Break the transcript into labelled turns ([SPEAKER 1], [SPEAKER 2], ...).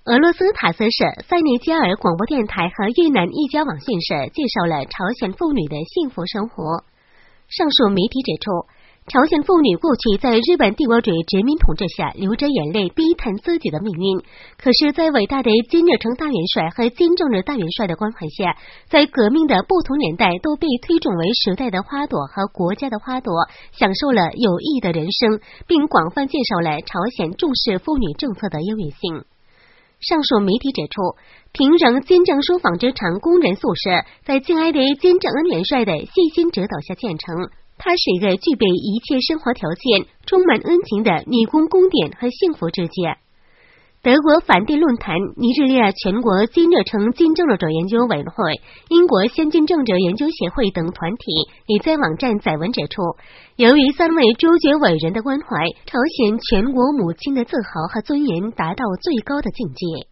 [SPEAKER 1] 俄罗斯塔斯社、塞内加尔广播电台和越南一家网讯社介绍了朝鲜妇女的幸福生活。上述媒体指出，朝鲜妇女过去在日本帝国主义殖民统治下流着眼泪逼叹自己的命运，可是在伟大的金日成大元帅和金正日大元帅的关怀下，在革命的不同年代都被推崇为时代的花朵和国家的花朵，享受了有意义的人生，并广泛介绍了朝鲜重视妇女政策的优越性。上述媒体指出，平壤金正书纺织厂工人宿舍在敬爱的金正恩元帅的细心指导下建成，它是一个具备一切生活条件、充满恩情的女工宫殿和幸福之家。德国反帝论坛、尼日利亚全国金日成金正日者研究委员会、英国先进政治研究协会等团体也在网站载文指出，由于三位诸爵伟人的关怀，朝鲜全国母亲的自豪和尊严达到最高的境界。